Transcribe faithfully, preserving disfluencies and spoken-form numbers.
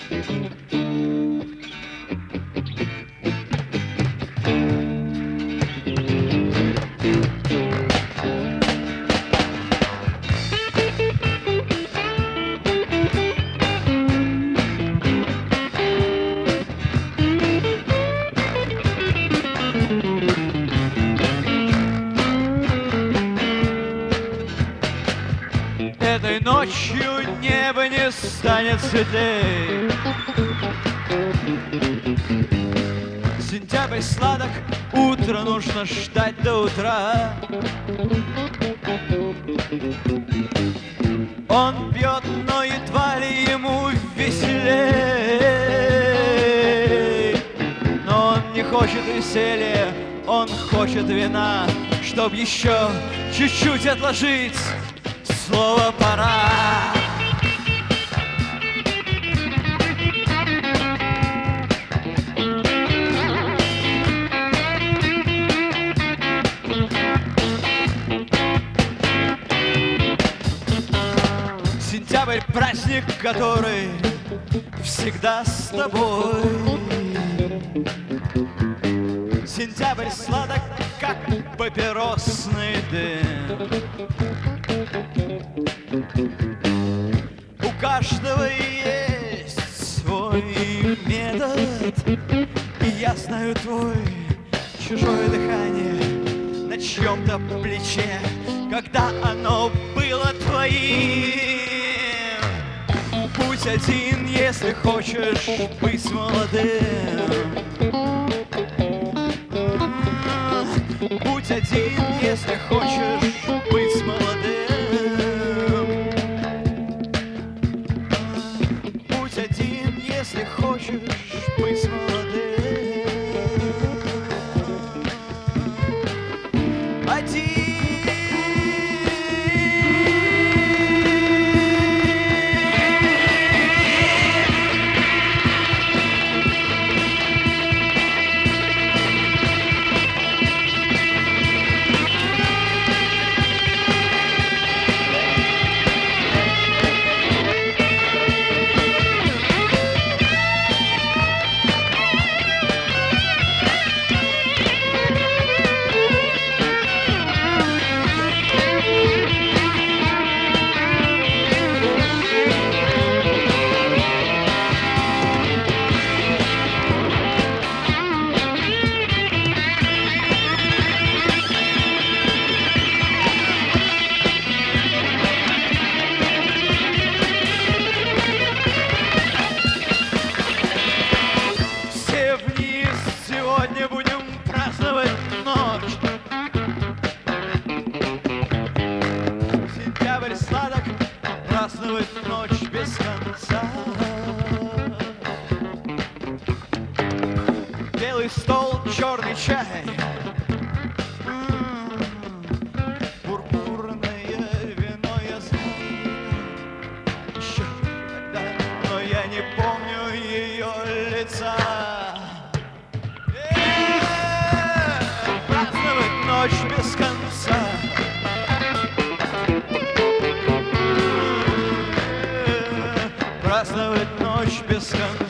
Этой ночью небо не станет светлей. Сентябрь сладок, утро нужно ждать до утра. Он пьет, но едва ли ему веселей. Но он не хочет веселья, он хочет вина, чтоб еще чуть-чуть отложить слово «пора». Сентябрь — праздник, который всегда с тобой. Сентябрь сладок, как папиросный дым. У каждого есть свой метод, и я знаю твой. Чужое дыхание на чьем-то плече, когда оно было твоим. Будь один, если хочешь быть молодым. Будь один, если хочешь быть молодым. Будь один, если хочешь быть молодым. Один. Сегодня будем праздновать ночь. Сентябрь сладок, праздновать ночь без конца. Белый стол, черный чай, пурпурное вино я знаю еще тогда, но я не помню ее лица. Ночь без конца. Праздновать ночь без конца.